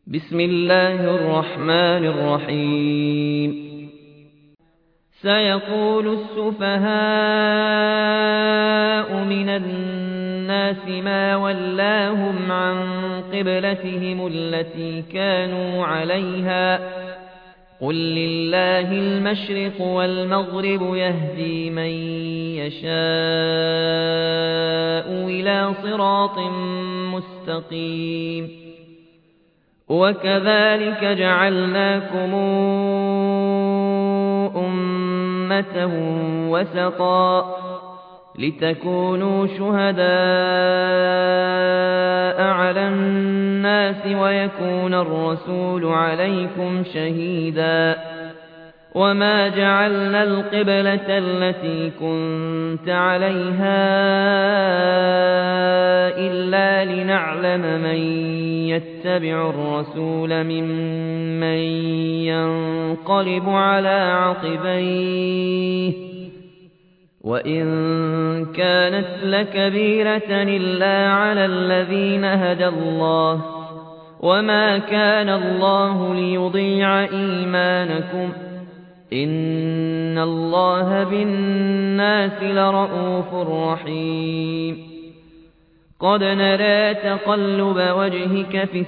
بسم الله الرحمن الرحيم سيقول السفهاء من الناس ما ولاهم عن قبلتهم التي كانوا عليها قل لله المشرق والمغرب يهدي من يشاء إلى صراط مستقيم وكذلك جعلناكم أمة وسطا لتكونوا شهداء على الناس ويكون الرسول عليكم شهيدا وما جعلنا القبلة التي كنت عليها إلا لنعلم من يتبع الرسول ممن ينقلب على عقبيه وإن كانت لكبيرة إلا على الذين هدى الله وما كان الله ليضيع إيمانكم إن الله بالناس لرءوف رحيم قد نرى تقلب وجهك في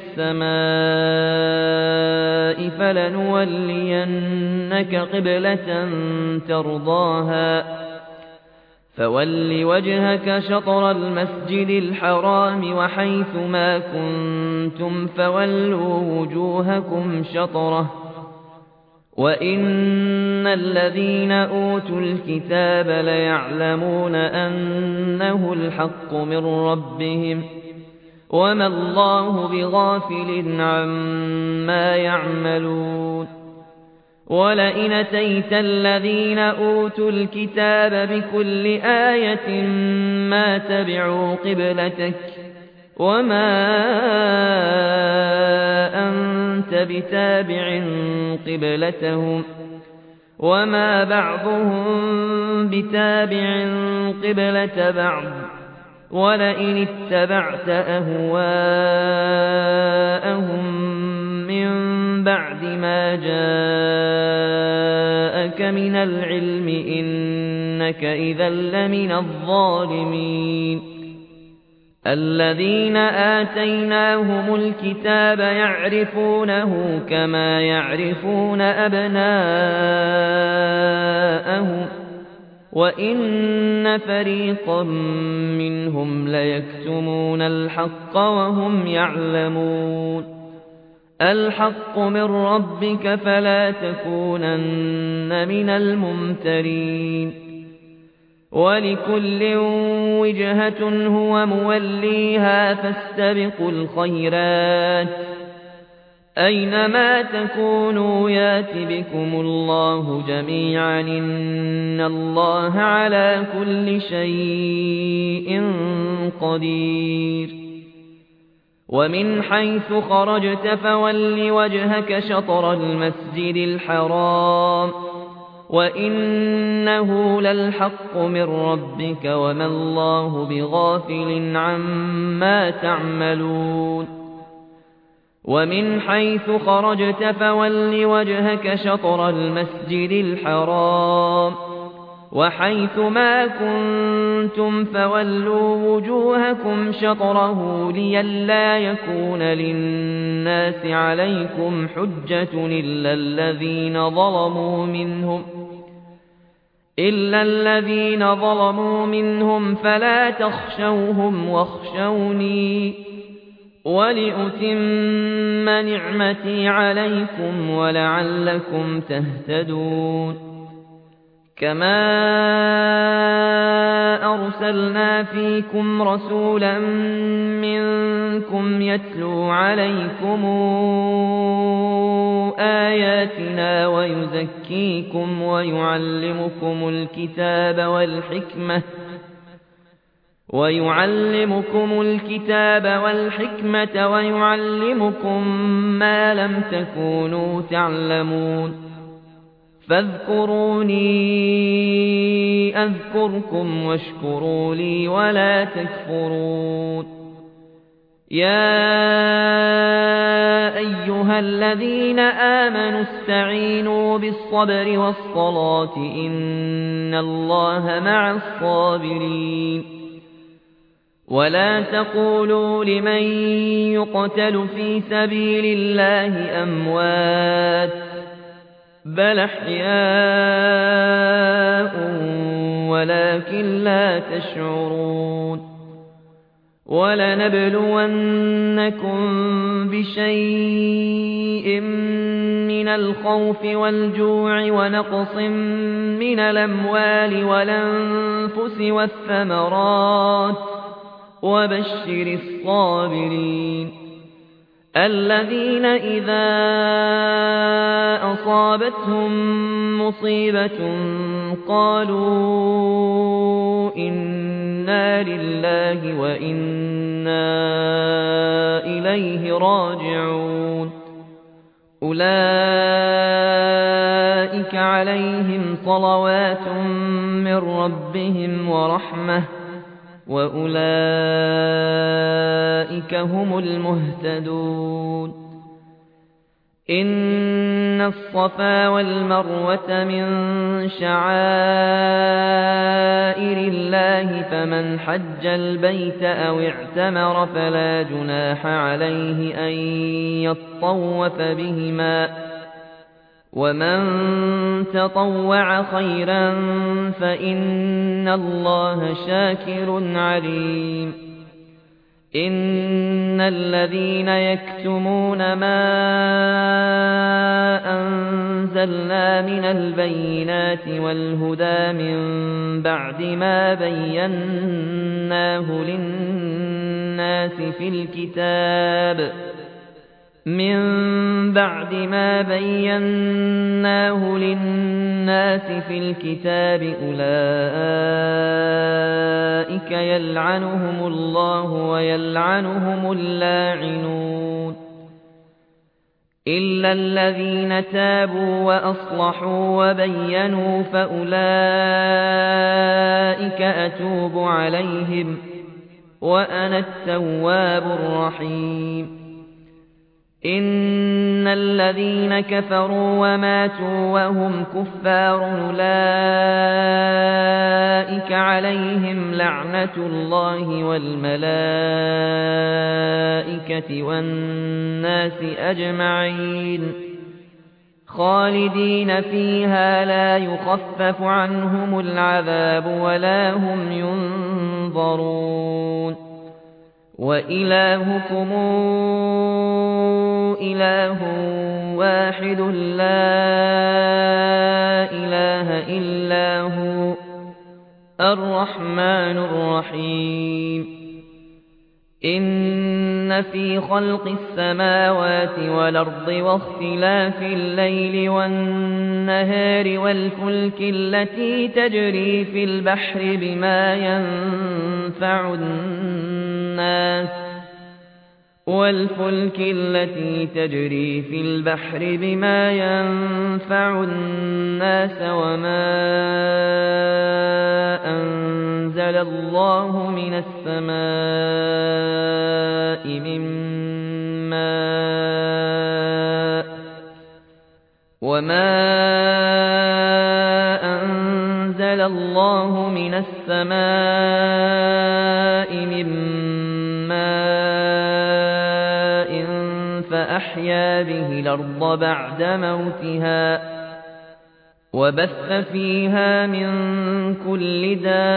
السماء فلنولينك قبلة ترضاها فول وجهك شطر المسجد الحرام وحيث ما كنتم فولوا وجوهكم شطره وإن الذين أوتوا الكتاب ليعلمون أنه الحق من ربهم وما الله بغافل عما يعملون ولئن أتيت الذين أوتوا الكتاب بكل آية ما تبعوا قبلتك وما أنت بتابع قبلتهم وما بعضهم بتابع قبلة بعض ولئن اتبعت أهواءهم من بعد ما جاءك من العلم إنك إذا لمن الظالمين الذين آتيناهم الكتاب يعرفونه كما يعرفون أبناءهم وإن فريقا منهم ليكتمون الحق وهم يعلمون الحق من ربك فلا تكونن من الممترين ولكل وجهة هو موليها فاستبقوا الخيرات أينما تكونوا يات بكم الله جميعا إن الله على كل شيء قدير ومن حيث خرجت فول وجهك شطر المسجد الحرام وإنه للحق من ربك وما الله بغافل عما تعملون ومن حيث خرجت فول وجهك شطر المسجد الحرام وحيث ما كنتم فولوا وجوهكم شطره لئلا يكون للناس عليكم حجة إلا الذين ظلموا منهم فلا تخشوهم واخشوني ولأتم نعمتي عليكم ولعلكم تهتدون كما أرسلنا فيكم رسولا منكم يتلو عليكم آياتنا ويزكيكم ويعلمكم الكتاب والحكمة ويعلمكم ما لم تكونوا تعلمون فاذكروني أذكركم واشكروا لي ولا تكفرون يا أيها أيها الذين آمنوا استعينوا بالصبر والصلاة إن الله مع الصابرين ولا تقولوا لمن يقتل في سبيل الله أموات بل أحياء ولكن لا تشعرون ولنبلونكم بشيء من الخوف والجوع ونقص من الأموال والأنفس والثمرات وبشر الصابرين الذين إذا أصابتهم مصيبة قالوا إنا لله وإنا إليه راجعون أولئك عليهم صلوات من ربهم ورحمة وأولئك هم المهتدون إن الصفا والمروة من شعائر الله فمن حج البيت أو اعتمر فلا جناح عليه أن يطوف بهما ومن تطوع خيرا فإن الله شاكر عليم إن الذين يكتمون ما أنزلنا من البينات والهدى من بعد ما بيناه للناس في الكتاب أولئك يلعنهم الله ويلعنهم اللاعنون إلا الذين تابوا وأصلحوا وبينوا فأولئك أتوب عليهم وأنا التواب الرحيم إن الذين كفروا وماتوا وهم كفار أولئك عليهم لعنة الله والملائكة والناس أجمعين خالدين فيها لا يخفف عنهم العذاب ولا هم ينظرون وإلهكم إله واحد لا إله إلا هو الرحمن الرحيم إن في خلق السماوات والأرض واختلاف الليل والنهار والفلك التي تجري في البحر بما ينفع الناس وما أنزل الله من السماء من ماء فأحيا به الأرض بعد موتها وبث فيها من كل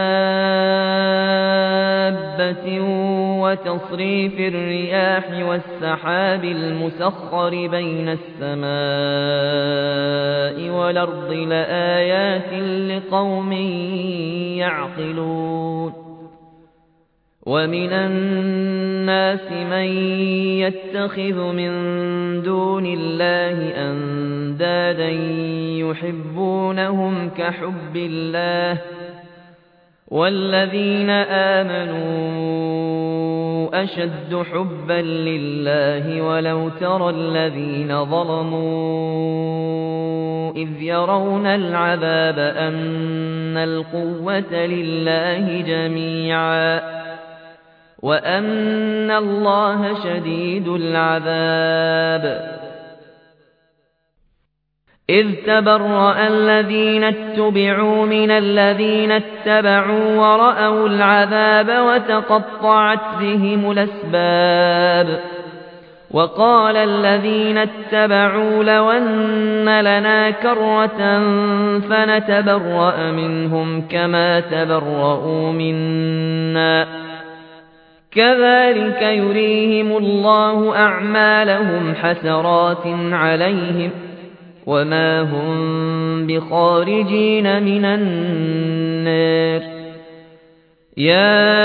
دابة وتصريف الرياح والسحاب المسخر بين السماء والأرض لآيات لقوم يعقلون ومن الناس من يتخذ من دون الله أندادا يحبونهم كحب الله والذين آمنوا أشد حبا لله ولو ترى الذين ظلموا إذ يرون العذاب أن القوة لله جميعا وأن الله شديد العذاب إذ تبرأ الذين اتبعوا من الذين اتبعوا ورأوا العذاب وتقطعت بهم الأسباب وقال الذين اتبعوا لو أن لنا كرة فنتبرأ منهم كما تبرؤوا منا كذلك يريهم الله أعمالهم حسرات عليهم وما هم بخارجين من النار يا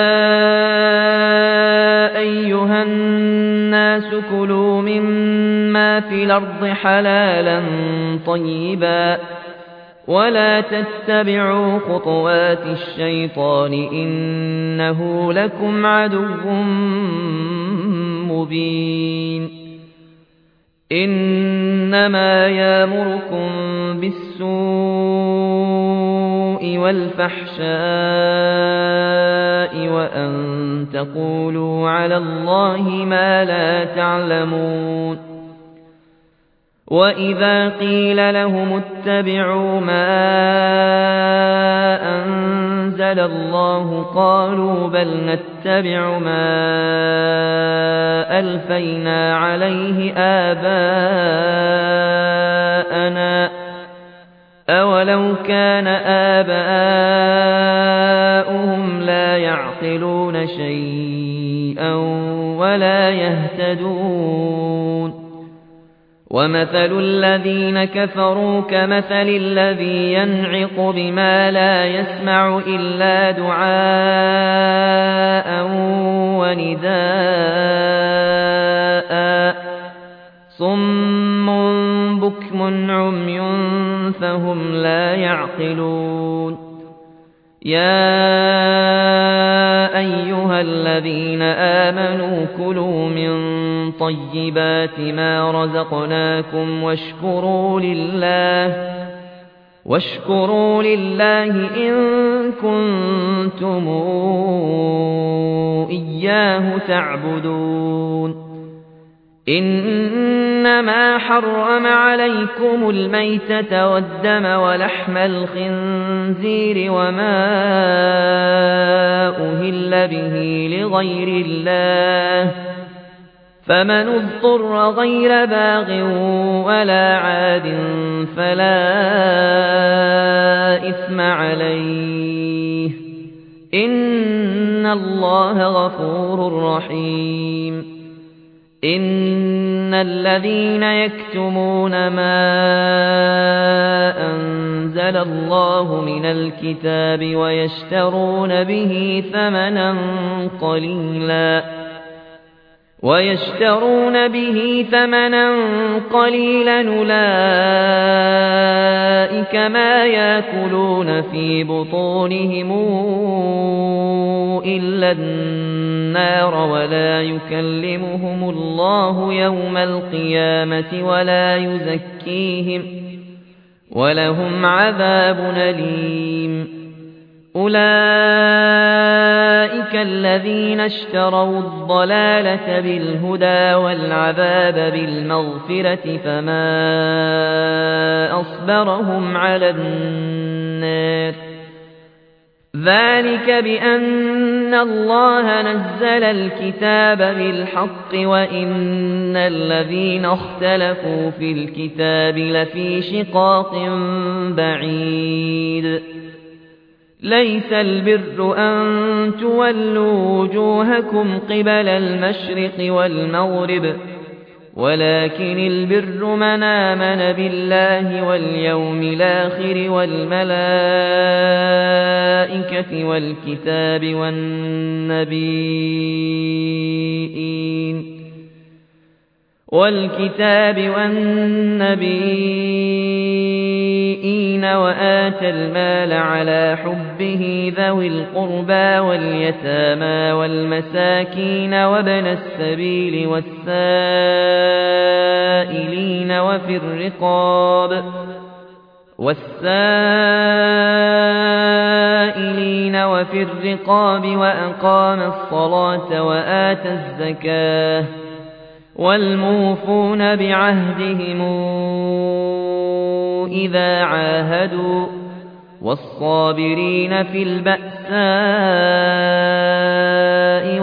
أيها الناس كلوا مما في الأرض حلالا طيبا ولا تتبعوا خطوات الشيطان إنه لكم عدو مبين إنما يأمركم بالسوء والفحشاء وأن تقولوا على الله ما لا تعلمون وإذا قيل لهم اتبعوا ما أنزل الله قالوا بل نتبع ما ألفينا عليه آباءنا أولو كان آباؤهم لا يعقلون شيئا ولا يهتدون ومثل الذين كفروا كمثل الذي ينعق بما لا يسمع إلا دعاء ونداء صم بكم عمي فهم لا يعقلون يا أيها الذين آمنوا كلوا من طيبات ما رزقناكم واشكروا لله إن كنتم إياه تعبدون إنما حرم عليكم الميتة والدم ولحم الخنزير وما أهل به لغير الله فمن اضطر غير باغ ولا عاد فلا إثم عليه إن الله غفور رحيم إن الذين يكتمون ما أنزل الله من الكتاب ويشترون به ثمنا قليلا أولئك ما يأكلون في بطونهم إلا النار ولا يكلمهم الله يوم القيامة ولا يزكيهم ولهم عذاب أليم أولئك الذين اشتروا الضلالة بالهدى والعذاب بالمغفرة فما أصبرهم على النار ذلك بأن الله نزل الكتاب بالحق وإن الذين اختلفوا في الكتاب لفي شقاق بعيد ليس البر أن تولوا وجوهكم قبل المشرق والمغرب ولكن البر من آمن بالله واليوم الآخر والملائكة والكتاب والنبيين وآتى المال على حبه ذوي القربى واليتامى والمساكين وابن السبيل والسائلين وفي الرقاب وأقام الصلاة وآتى الزكاة والموفون بعهدهم إذا عاهدوا والصابرين في البأساء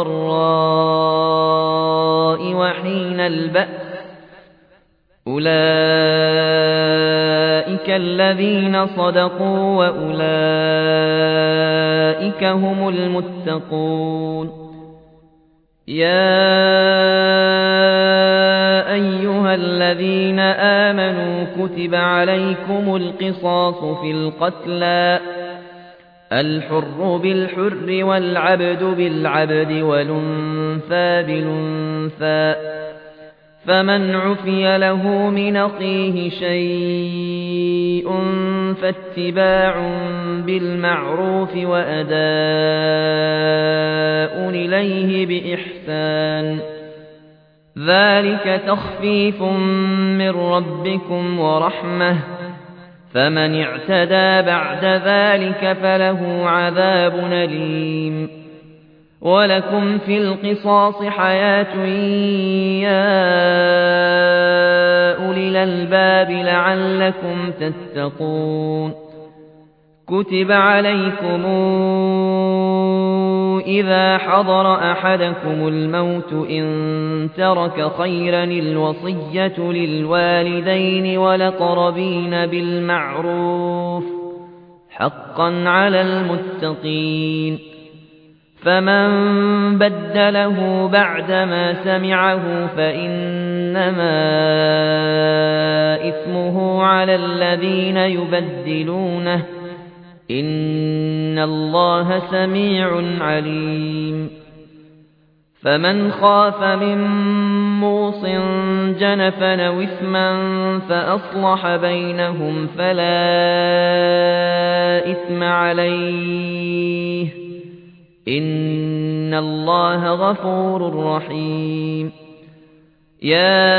والضراء وحين البأس أولئك الذين صدقوا وأولئك هم المتقون يا أيها الذين آمنوا كتب عليكم القصاص في القتلى الحر بالحر والعبد بالعبد والأنثى بالأنثى فمن عفي له من أخيه شيء فاتباع بالمعروف وأداء إليه بإحسان ذلك تخفيف من ربكم ورحمة فمن اعتدى بعد ذلك فله عذاب أليم ولكم في القصاص حياة يا أولي الألباب لعلكم تتقون كتب عليكم إذا حضر أحدكم الموت إن ترك خيرا الوصية للوالدين والأقربين بالمعروف حقا على المتقين فمن بدله بعدما سمعه فإنما إثمه على الذين يبدلونه إن الله سميع عليم فمن خاف من موص جنفا أو إثما فأصلح بينهم فلا إثم عليه إن الله غفور رحيم يا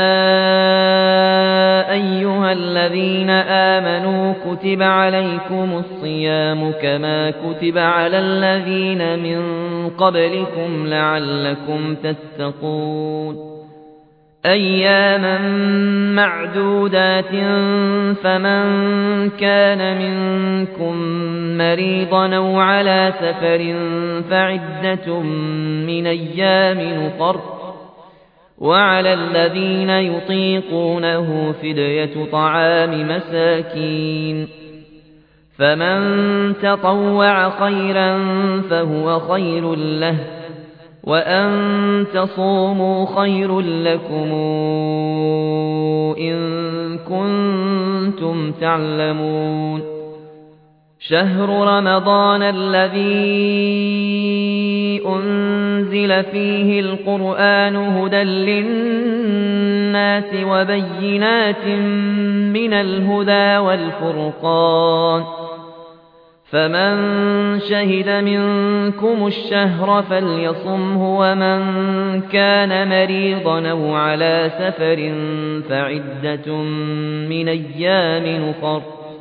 أيها الذين آمنوا كتب عليكم الصيام كما كتب على الذين من قبلكم لعلكم تتقون أياما معدودات فمن كان منكم مريضا أو على سفر فعدة من أيام أخر وعلى الذين يطيقونه فدية طعام مساكين فمن تطوع خيرا فهو خير له وأن تصوموا خير لكم إن كنتم تعلمون شهر رمضان الذي أنزل فيه القرآن هدى للناس وبينات من الهدى والفرقان فمن شهد منكم الشهر فليصمه ومن كان مريضا أو على سفر فعدة من أيام أخر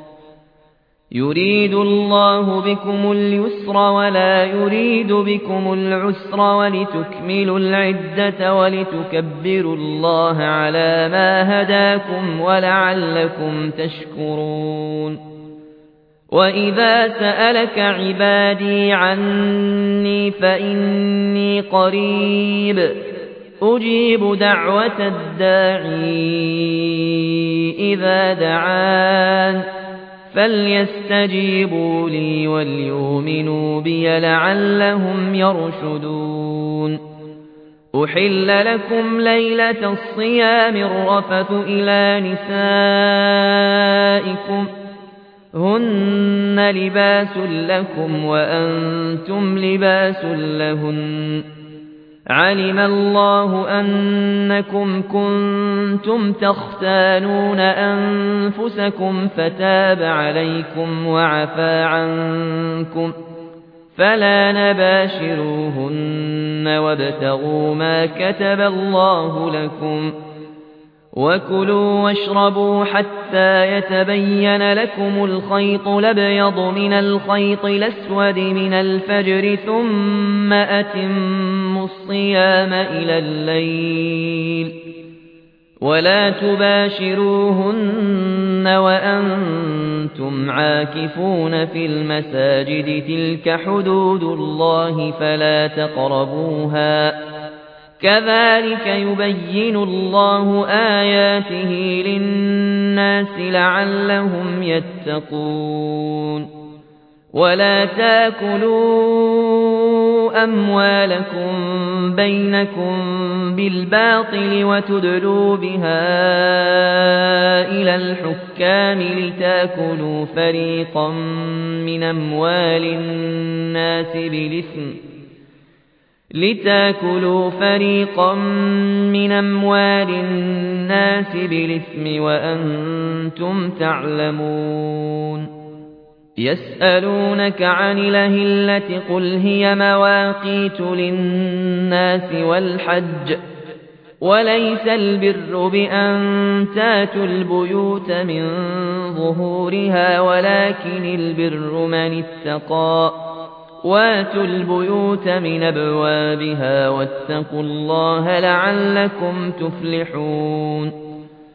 يريد الله بكم اليسر ولا يريد بكم العسر ولتكملوا العدة ولتكبروا الله على ما هداكم ولعلكم تشكرون وإذا سألك عبادي عني فإني قريب أجيب دعوة الداعي إذا دعان فليستجيبوا لي وليؤمنوا بي لعلهم يرشدون أحل لكم ليلة الصيام الرفث إلى نسائكم هن لباس لكم وأنتم لباس لهن علم الله أنكم كنتم تختانون أنفسكم فتاب عليكم وعفى عنكم فلا نباشروهن وابتغوا ما كتب الله لكم وكلوا واشربوا حتى يتبين لكم الخيط الأبيض من الخيط الأسود من الفجر ثم أتموا الصيام إلى الليل ولا تباشروهن وأنتم عاكفون في المساجد تلك حدود الله فلا تقربوها كذلك يبين الله آياته للناس لعلهم يتقون ولا تاكلوا أموالكم بينكم بالباطل وتدلوا بها إلى الحكام لتاكلوا فريقا من أموال الناس بالإثم وأنتم تعلمون يسألونك عن الأهلة قل هي مواقيت للناس والحج وليس البر بأن تاتوا البيوت من ظهورها ولكن البر من اتقى واتوا البيوت من أبوابها واتقوا الله لعلكم تفلحون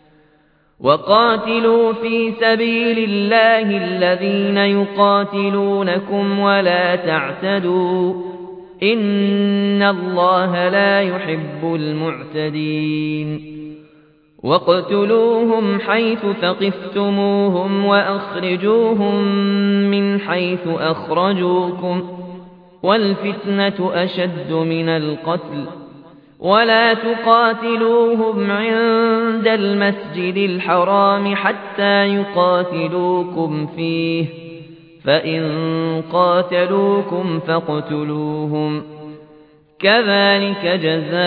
وقاتلوا في سبيل الله الذين يقاتلونكم ولا تعتدوا إن الله لا يحب المعتدين واقتلوهم حيث ثقفتموهم وأخرجوهم من حيث أخرجوكم والفتنة أشد من القتل ولا تقاتلوهم عند المسجد الحرام حتى يقاتلوكم فيه فإن قاتلوكم فاقتلوهم كذلك جزاء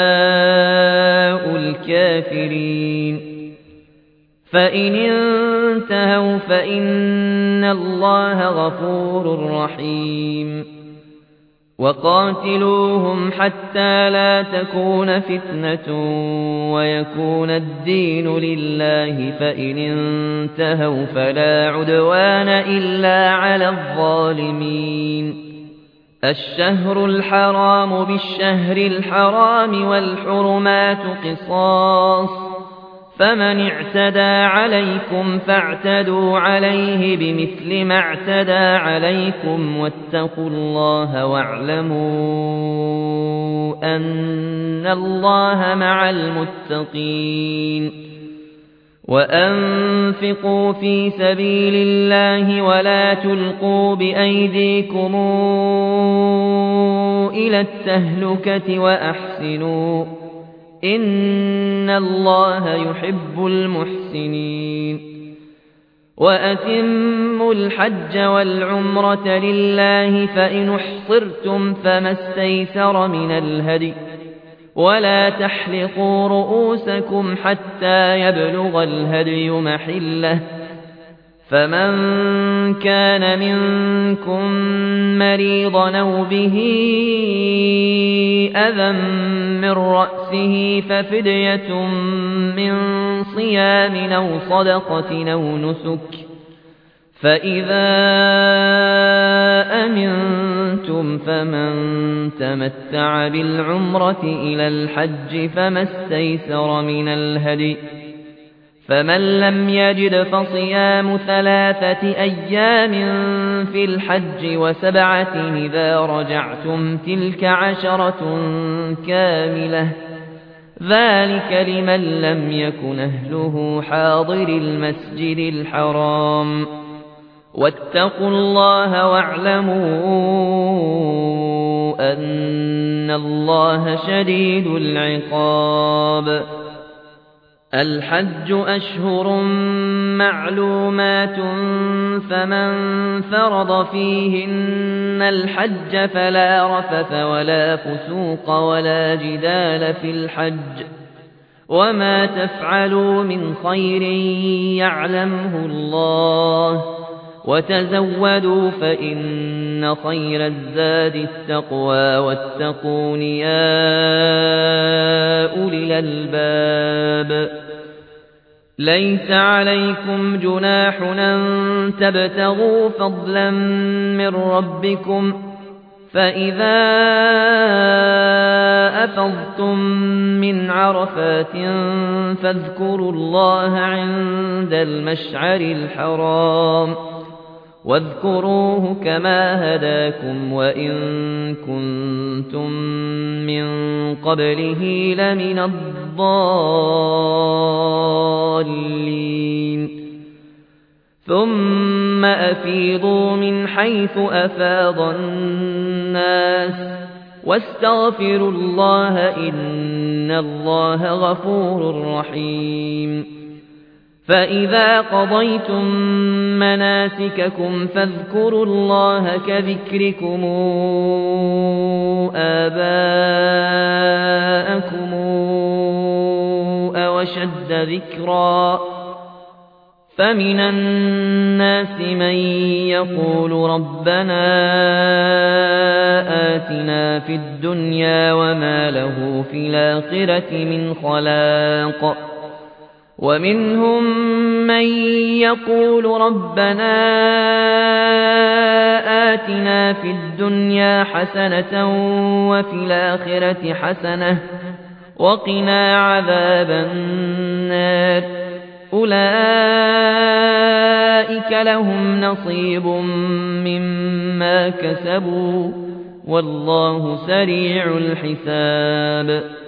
الكافرين فإن انتهوا فإن الله غفور رحيم وقاتلوهم حتى لا تكون فتنة ويكون الدين لله فإن انتهوا فلا عدوان إلا على الظالمين الشهر الحرام بالشهر الحرام والحرمات قصاص فمن اعتدى عليكم فاعتدوا عليه بمثل ما اعتدى عليكم واتقوا الله واعلموا أن الله مع المتقين وأنفقوا في سبيل الله ولا تلقوا بأيديكم إلى التهلكة وأحسنوا إن الله يحب المحسنين وأتموا الحج والعمرة لله فإن احصرتم فما استيسر من الهدي ولا تحلقوا رؤوسكم حتى يبلغ الهدي محله فمن كان منكم مريضا أو به أذى من رأسه ففدية من صيام أو صدقة أو نسك فإذا أمنتم فمن تمتع بالعمرة إلى الحج فما استيسر من الهدي فمن لم يجد فصيام 3 أيام في الحج و7 إذا رجعتم تلك 10 كاملة ذلك لمن لم يكن أهله حاضر المسجد الحرام واتقوا الله واعلموا أن الله شديد العقاب الحج أشهر معلومات فمن فرض فيهن الحج فلا رفث ولا فسوق ولا جدال في الحج وما تفعلوا من خير يعلمه الله وتزودوا فإن خير الزاد التقوى واتقون يا أولي الألباب ليس عليكم جناح أن تبتغوا فضلا من ربكم فإذا أفضتم من عرفات فاذكروا الله عند المشعر الحرام واذكروه كما هداكم وإن كنتم من قبله لمن الضالين ثم أفيضوا من حيث أفاض الناس واستغفروا الله إن الله غفور رحيم فإذا قضيتم مناسككم فاذكروا الله كذكركم آباءكم أو أشد ذكرا فمن الناس من يقول ربنا آتنا في الدنيا وما له في الآخرة من خلاق ومنهم من يقول ربنا آتنا في الدنيا حسنة وفي الآخرة حسنة وقنا عذاب النار أولئك لهم نصيب مما كسبوا والله سريع الحساب